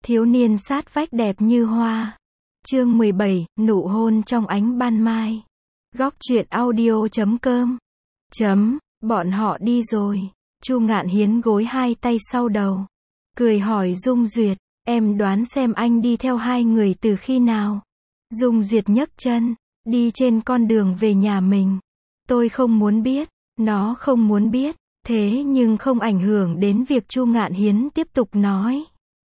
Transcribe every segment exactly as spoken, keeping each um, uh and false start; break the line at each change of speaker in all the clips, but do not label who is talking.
Thiếu niên sát vách đẹp như hoa. Chương mười bảy, nụ hôn trong ánh ban mai. Góc truyện audio chấm com. Chấm, bọn họ đi rồi. Chu Ngạn Hiến gối hai tay sau đầu. Cười hỏi Dung Duyệt, em đoán xem anh đi theo hai người từ khi nào? Dung Duyệt nhấc chân, đi trên con đường về nhà mình. Tôi không muốn biết, nó không muốn biết, thế nhưng không ảnh hưởng đến việc Chu Ngạn Hiến tiếp tục nói.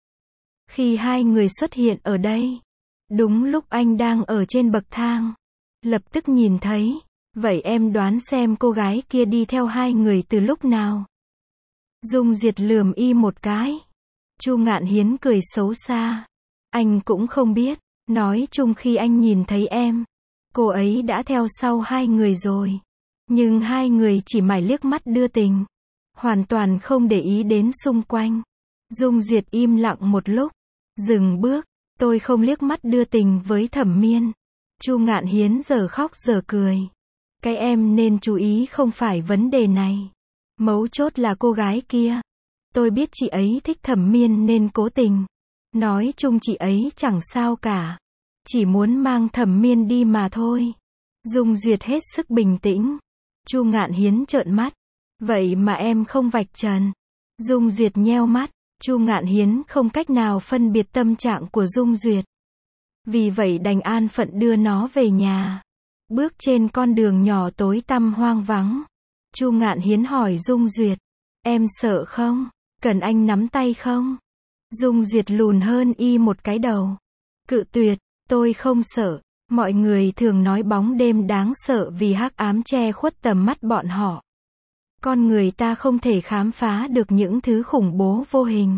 Khi hai người xuất hiện ở đây, đúng lúc anh đang ở trên bậc thang, lập tức nhìn thấy, vậy em đoán xem cô gái kia đi theo hai người từ lúc nào? Dung Duyệt lườm y một cái. Chu Ngạn Hiến cười xấu xa. Anh cũng không biết, nói chung khi anh nhìn thấy em, cô ấy đã theo sau hai người rồi. Nhưng hai người chỉ mải liếc mắt đưa tình, hoàn toàn không để ý đến xung quanh. Dung Duyệt im lặng một lúc, dừng bước, tôi không liếc mắt đưa tình với Thẩm Miên. Chu Ngạn Hiến giờ khóc giờ cười. Cái em nên chú ý không phải vấn đề này. Mấu chốt là cô gái kia. Tôi biết chị ấy thích Thẩm Miên nên cố tình. Nói chung chị ấy chẳng sao cả. Chỉ muốn mang Thẩm Miên đi mà thôi. Dung Duyệt hết sức bình tĩnh. Chu Ngạn Hiến trợn mắt. Vậy mà em không vạch trần. Dung Duyệt nheo mắt. Chu Ngạn Hiến không cách nào phân biệt tâm trạng của Dung Duyệt. Vì vậy đành an phận đưa nó về nhà. Bước trên con đường nhỏ tối tăm hoang vắng. Chu Ngạn Hiến hỏi Dung Duyệt. Em sợ không? Cần anh nắm tay không? Dung Duyệt lùn hơn y một cái đầu. Cự tuyệt, tôi không sợ. Mọi người thường nói bóng đêm đáng sợ vì hắc ám che khuất tầm mắt bọn họ. Con người ta không thể khám phá được những thứ khủng bố vô hình.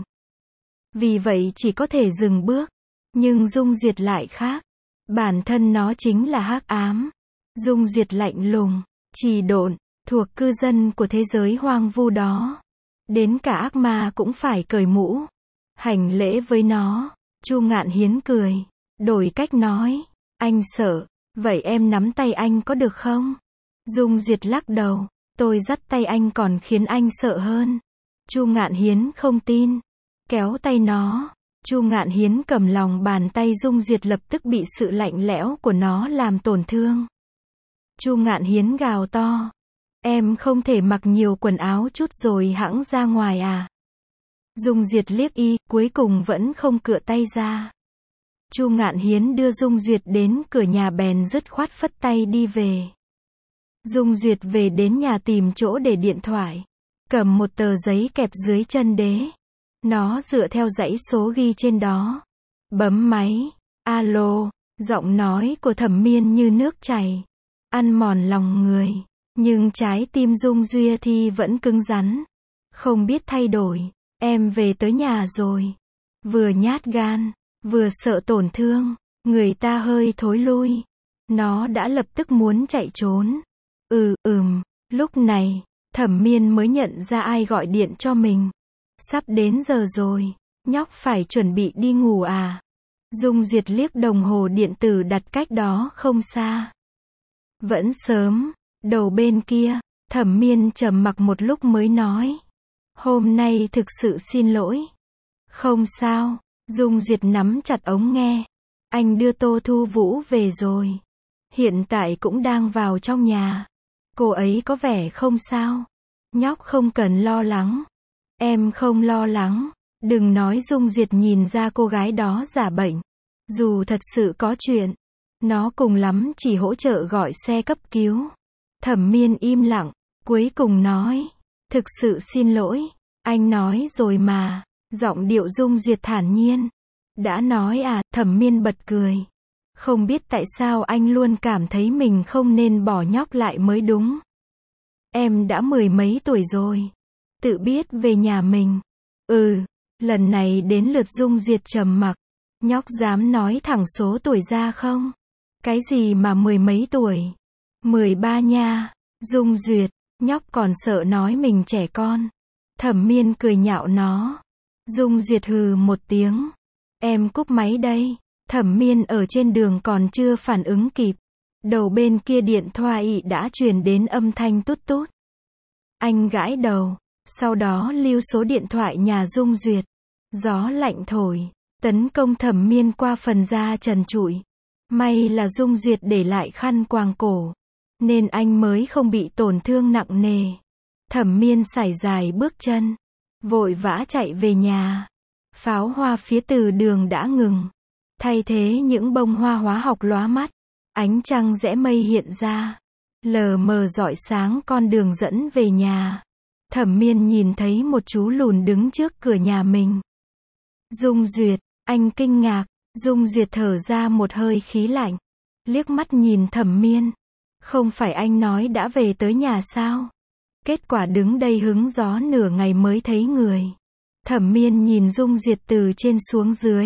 Vì vậy chỉ có thể dừng bước. Nhưng Dung Duyệt lại khác. Bản thân nó chính là hắc ám. Dung Duyệt lạnh lùng, trì độn, thuộc cư dân của thế giới hoang vu đó. Đến cả ác ma cũng phải cởi mũ. Hành lễ với nó. Chu Ngạn Hiến cười. Đổi cách nói. Anh sợ. Vậy em nắm tay anh có được không? Dung Duyệt lắc đầu. Tôi dắt tay anh còn khiến anh sợ hơn. Chu Ngạn Hiến không tin. Kéo tay nó. Chu Ngạn Hiến cầm lòng bàn tay Dung Duyệt lập tức bị sự lạnh lẽo của nó làm tổn thương. Chu Ngạn Hiến gào to. Em không thể mặc nhiều quần áo chút rồi hẵng ra ngoài à? Dung Duyệt liếc y, cuối cùng vẫn không cựa tay ra. Chu Ngạn Hiến đưa Dung Duyệt đến cửa nhà bèn dứt khoát phất tay đi về. Dung Duyệt về đến nhà tìm chỗ để điện thoại. Cầm một tờ giấy kẹp dưới chân đế. Nó dựa theo dãy số ghi trên đó. Bấm máy. Alo. Giọng nói của Thẩm Miên như nước chảy. Ăn mòn lòng người. Nhưng trái tim Dung Duyệt thì vẫn cứng rắn. Không biết thay đổi. Em về tới nhà rồi. Vừa nhát gan. Vừa sợ tổn thương. Người ta hơi thối lui. Nó đã lập tức muốn chạy trốn. Ừ, ừm. Lúc này, Thẩm Miên mới nhận ra ai gọi điện cho mình. Sắp đến giờ rồi. Nhóc phải chuẩn bị đi ngủ à? Dung Duyệt liếc đồng hồ điện tử đặt cách đó không xa. Vẫn sớm. Đầu bên kia, Thẩm Miên trầm mặc một lúc mới nói. Hôm nay thực sự xin lỗi. Không sao. Dung Duyệt nắm chặt ống nghe. Anh đưa Tô Thu Vũ về rồi. Hiện tại cũng đang vào trong nhà. Cô ấy có vẻ không sao. Nhóc không cần lo lắng. Em không lo lắng. Đừng nói. Dung Duyệt nhìn ra cô gái đó giả bệnh. Dù thật sự có chuyện, nó cùng lắm chỉ hỗ trợ gọi xe cấp cứu. Thẩm Miên im lặng, cuối cùng nói. Thực sự xin lỗi. Anh nói rồi mà. Giọng điệu Dung Duyệt thản nhiên. Đã nói à? Thẩm Miên bật cười. Không biết tại sao anh luôn cảm thấy mình không nên bỏ nhóc lại mới đúng. Em đã mười mấy tuổi rồi. Tự biết về nhà mình. Ừ. Lần này đến lượt Dung Duyệt trầm mặc. Nhóc dám nói thẳng số tuổi ra không? Cái gì mà mười mấy tuổi? Mười ba nha. Dung Duyệt. Nhóc còn sợ nói mình trẻ con. Thẩm Miên cười nhạo nó. Dung Duyệt hừ một tiếng. Em cúp máy đây. Thẩm Miên ở trên đường còn chưa phản ứng kịp. Đầu bên kia điện thoại đã truyền đến âm thanh tút tút. Anh gãi đầu. Sau đó lưu số điện thoại nhà Dung Duyệt. Gió lạnh thổi. tấn công Thẩm Miên qua phần da trần trụi. May là Dung Duyệt để lại khăn quàng cổ, nên anh mới không bị tổn thương nặng nề. Thẩm Miên sải dài bước chân, vội vã chạy về nhà. Pháo hoa phía từ đường đã ngừng, thay thế những bông hoa hóa học lóa mắt. Ánh trăng rẽ mây hiện ra, lờ mờ rọi sáng con đường dẫn về nhà. Thẩm Miên nhìn thấy một chú lùn đứng trước cửa nhà mình. Dung Duyệt, anh kinh ngạc. Dung Duyệt thở ra một hơi khí lạnh, liếc mắt nhìn Thẩm Miên. Không phải anh nói đã về tới nhà sao? Kết quả đứng đây hứng gió nửa ngày mới thấy người. Thẩm Miên nhìn Dung Duyệt từ trên xuống dưới.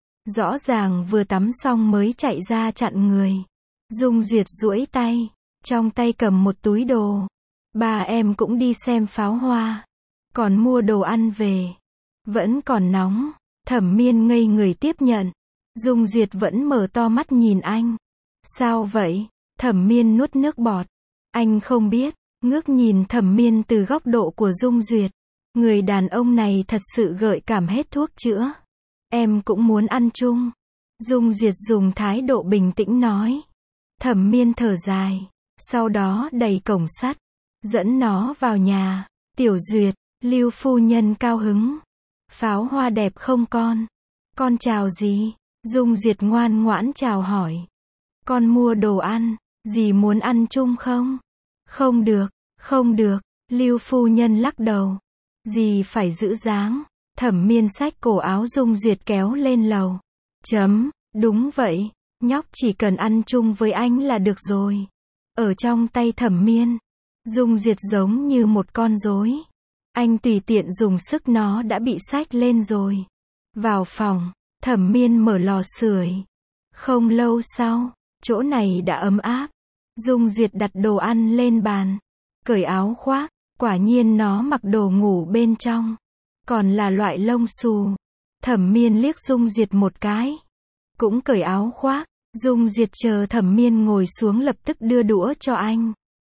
Rõ ràng vừa tắm xong mới chạy ra chặn người. Dung Duyệt duỗi tay, trong tay cầm một túi đồ. Ba em cũng đi xem pháo hoa, còn mua đồ ăn về. Vẫn còn nóng. Thẩm Miên ngây người tiếp nhận. Dung Duyệt vẫn mở to mắt nhìn anh. Sao vậy? Thẩm Miên nuốt nước bọt. Anh không biết. Ngước nhìn Thẩm Miên từ góc độ của Dung Duyệt. Người đàn ông này thật sự gợi cảm hết thuốc chữa. Em cũng muốn ăn chung. Dung Duyệt dùng thái độ bình tĩnh nói. Thẩm Miên thở dài, sau đó đẩy cổng sắt, dẫn nó vào nhà. Tiểu Duyệt, Lưu phu nhân cao hứng. Pháo hoa đẹp không con? Con chào gì? Dung Duyệt ngoan ngoãn chào hỏi. Con mua đồ ăn, dì muốn ăn chung không? Không được, không được. Lưu phu nhân lắc đầu. Dì phải giữ dáng. Thẩm Miên xách cổ áo Dung Duyệt kéo lên lầu. Chấm, đúng vậy, nhóc chỉ cần ăn chung với anh là được rồi. Ở trong tay Thẩm Miên, Dung Duyệt giống như một con rối. Anh tùy tiện dùng sức nó đã bị xách lên rồi. Vào phòng, Thẩm Miên mở lò sưởi. Không lâu sau, chỗ này đã ấm áp. Dung Duyệt đặt đồ ăn lên bàn, cởi áo khoác, quả nhiên nó mặc đồ ngủ bên trong, còn là loại lông xù. Thẩm Miên liếc Dung Duyệt một cái, cũng cởi áo khoác. Dung Duyệt chờ Thẩm Miên ngồi xuống lập tức đưa đũa cho anh.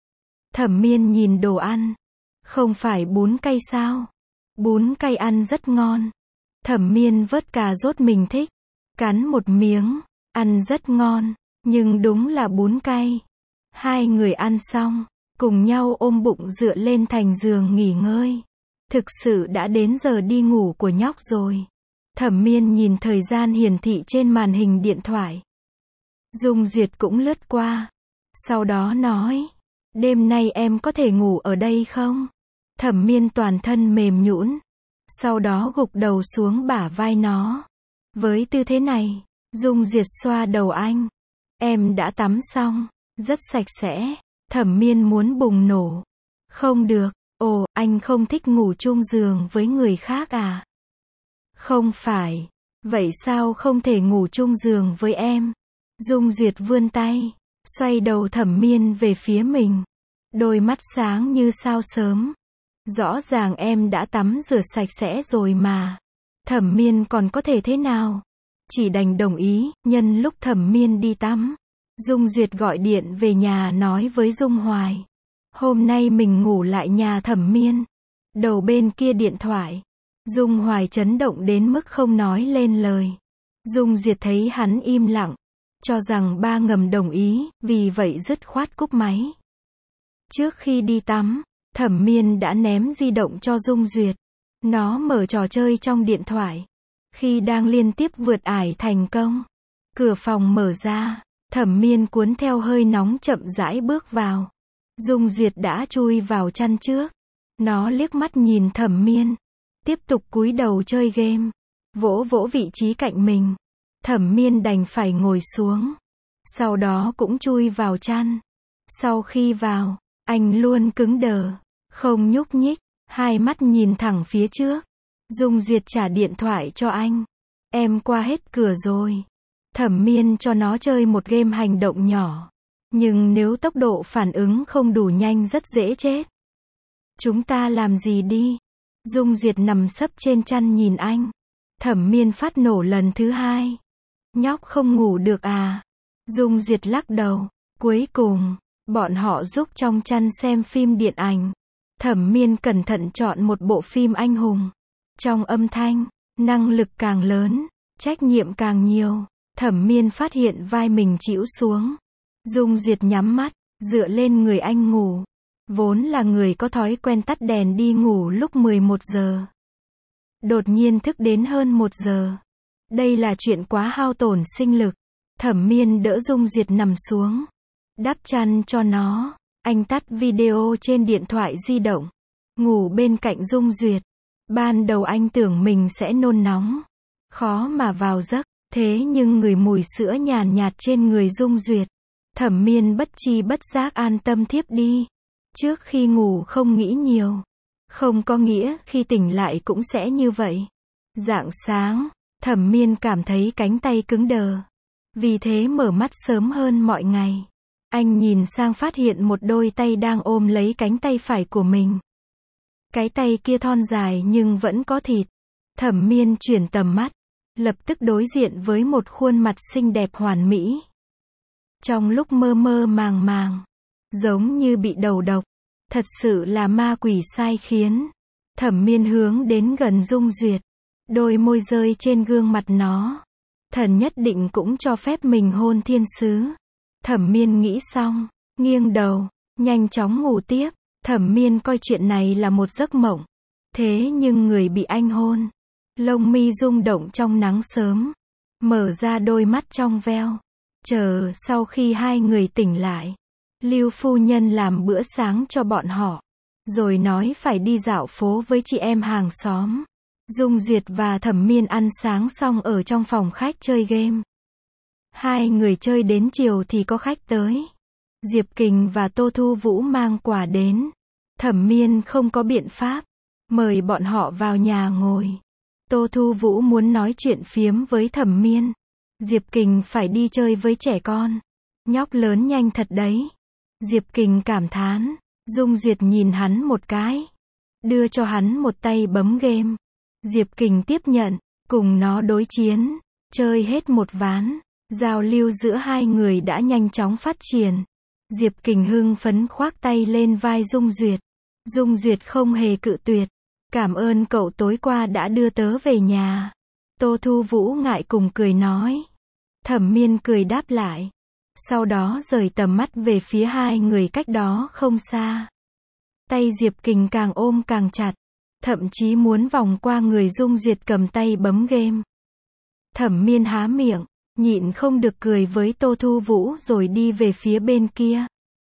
Thẩm Miên nhìn đồ ăn. Không phải bún cay sao? Bún cay ăn rất ngon. Thẩm Miên vớt cà rốt mình thích, cắn một miếng, ăn rất ngon, nhưng đúng là bún cay. Hai người ăn xong, cùng nhau ôm bụng dựa lên thành giường nghỉ ngơi. Thực sự đã đến giờ đi ngủ của nhóc rồi. Thẩm Miên nhìn thời gian hiển thị trên màn hình điện thoại. Dung Duyệt cũng lướt qua. Sau đó nói, đêm nay em có thể ngủ ở đây không? Thẩm Miên toàn thân mềm nhũn, sau đó gục đầu xuống bả vai nó. Với tư thế này, Dung Duyệt xoa đầu anh. Em đã tắm xong, rất sạch sẽ. Thẩm Miên muốn bùng nổ. Không được. Ồ, anh không thích ngủ chung giường với người khác à? Không phải. Vậy sao không thể ngủ chung giường với em? Dung Duyệt vươn tay, xoay đầu Thẩm Miên về phía mình. Đôi mắt sáng như sao sớm. Rõ ràng em đã tắm rửa sạch sẽ rồi mà. Thẩm Miên còn có thể thế nào? Chỉ đành đồng ý. Nhân lúc Thẩm Miên đi tắm, Dung Duyệt gọi điện về nhà nói với Dung Hoài. Hôm nay mình ngủ lại nhà Thẩm Miên. Đầu bên kia điện thoại, Dung Hoài chấn động đến mức không nói lên lời. Dung Duyệt thấy hắn im lặng, cho rằng ba ngầm đồng ý, vì vậy dứt khoát cúp máy. Trước khi đi tắm, Thẩm Miên đã ném di động cho Dung Duyệt. Nó mở trò chơi trong điện thoại. Khi đang liên tiếp vượt ải thành công, cửa phòng mở ra, Thẩm Miên cuốn theo hơi nóng chậm rãi bước vào. Dung Duyệt đã chui vào chăn trước. Nó liếc mắt nhìn Thẩm Miên, tiếp tục cúi đầu chơi game, vỗ vỗ vị trí cạnh mình. Thẩm Miên đành phải ngồi xuống, sau đó cũng chui vào chăn. Sau khi vào, anh luôn cứng đờ, không nhúc nhích, hai mắt nhìn thẳng phía trước. Dung Duyệt trả điện thoại cho anh. Em qua hết cửa rồi. Thẩm Miên cho nó chơi một game hành động nhỏ. Nhưng nếu tốc độ phản ứng không đủ nhanh rất dễ chết. Chúng ta làm gì đi? Dung Duyệt nằm sấp trên chăn nhìn anh. Thẩm Miên phát nổ lần thứ hai. Nhóc không ngủ được à? Dung Duyệt lắc đầu. Cuối cùng, bọn họ giúp trong chăn xem phim điện ảnh. Thẩm Miên cẩn thận chọn một bộ phim anh hùng. Trong âm thanh, năng lực càng lớn, Trách nhiệm càng nhiều. Thẩm Miên phát hiện vai mình chĩu xuống. Dung Duyệt nhắm mắt, dựa lên người anh ngủ. Vốn là người có thói quen tắt đèn đi ngủ lúc mười một giờ. Đột nhiên thức đến hơn một giờ. Đây là chuyện quá hao tổn sinh lực. Thẩm Miên đỡ Dung Duyệt nằm xuống. Đắp chăn cho nó. Anh tắt video trên điện thoại di động. Ngủ bên cạnh Dung Duyệt. Ban đầu anh tưởng mình sẽ nôn nóng. Khó mà vào giấc. Thế nhưng ngửi mùi sữa nhàn nhạt trên người Dung Duyệt. Thẩm Miên bất chi bất giác an tâm thiếp đi. Trước khi ngủ không nghĩ nhiều. Không có nghĩa khi tỉnh lại cũng sẽ như vậy. Rạng sáng, Thẩm Miên cảm thấy cánh tay cứng đờ. Vì thế mở mắt sớm hơn mọi ngày. Anh nhìn sang phát hiện một đôi tay đang ôm lấy cánh tay phải của mình. Cái tay kia thon dài nhưng vẫn có thịt. Thẩm Miên chuyển tầm mắt. Lập tức đối diện với một khuôn mặt xinh đẹp hoàn mỹ. Trong lúc mơ mơ màng màng. Giống như bị đầu độc. Thật sự là ma quỷ sai khiến. Thẩm Miên hướng đến gần Dung Duyệt. Đôi môi rơi trên gương mặt nó. Thần nhất định cũng cho phép mình hôn thiên sứ. Thẩm Miên nghĩ xong. Nghiêng đầu. Nhanh chóng ngủ tiếp. Thẩm Miên coi chuyện này là một giấc mộng. Thế nhưng người bị anh hôn. Lông mi rung động trong nắng sớm. Mở ra đôi mắt trong veo. Chờ sau khi hai người tỉnh lại. Lưu phu nhân làm bữa sáng cho bọn họ. Rồi nói phải đi dạo phố với chị em hàng xóm. Dung Duyệt và Thẩm Miên ăn sáng xong ở trong phòng khách chơi game. Hai người chơi đến chiều thì có khách tới. Diệp Kình và Tô Thu Vũ mang quà đến. Thẩm Miên không có biện pháp. Mời bọn họ vào nhà ngồi. Tô Thu Vũ muốn nói chuyện phiếm với Thẩm Miên. Diệp Kình phải đi chơi với trẻ con. Nhóc lớn nhanh thật đấy. Diệp Kình cảm thán. Dung Duyệt nhìn hắn một cái. Đưa cho hắn một tay bấm game. Diệp Kình tiếp nhận. Cùng nó đối chiến. Chơi hết một ván. Giao lưu giữa hai người đã nhanh chóng phát triển. Diệp Kình hưng phấn khoác tay lên vai Dung Duyệt. Dung Duyệt không hề cự tuyệt. Cảm ơn cậu tối qua đã đưa tớ về nhà. Tô Thu Vũ ngại cùng cười nói. Thẩm Miên cười đáp lại. Sau đó rời tầm mắt về phía hai người cách đó không xa. Tay Diệp Kình càng ôm càng chặt. Thậm chí muốn vòng qua người Dung Duyệt cầm tay bấm game. Thẩm Miên há miệng. Nhịn không được cười với Tô Thu Vũ rồi đi về phía bên kia.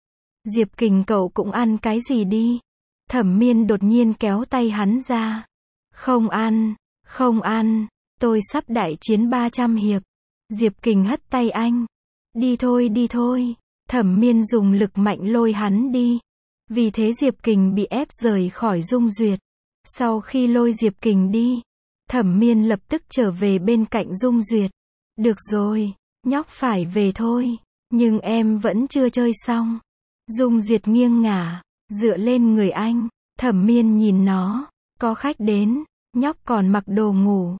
Diệp Kình cậu cũng ăn cái gì đi. Thẩm Miên đột nhiên kéo tay hắn ra. Không ăn, không ăn, tôi sắp đại chiến ba trăm hiệp. Diệp Kình hất tay anh. Đi thôi đi thôi. Thẩm Miên dùng lực mạnh lôi hắn đi. Vì thế Diệp Kình bị ép rời khỏi Dung Duyệt. Sau khi lôi Diệp Kình đi, Thẩm Miên lập tức trở về bên cạnh Dung Duyệt. Được rồi, nhóc phải về thôi. Nhưng em vẫn chưa chơi xong. Dung Duyệt nghiêng ngả, dựa lên người anh. Thẩm Miên nhìn nó. Có khách đến, nhóc còn mặc đồ ngủ.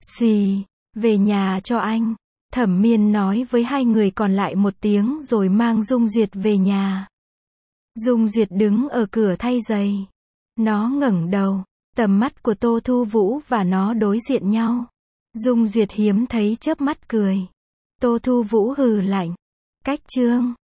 Xì, về nhà cho anh. Thẩm Miên nói với hai người còn lại một tiếng rồi mang Dung Duyệt về nhà. Dung Duyệt đứng ở cửa thay giày. Nó ngẩng đầu. Tầm mắt của Tô Thu Vũ và nó đối diện nhau. Dung Duyệt hiếm thấy chớp mắt cười. Tô Thu Vũ hừ lạnh. Cách chương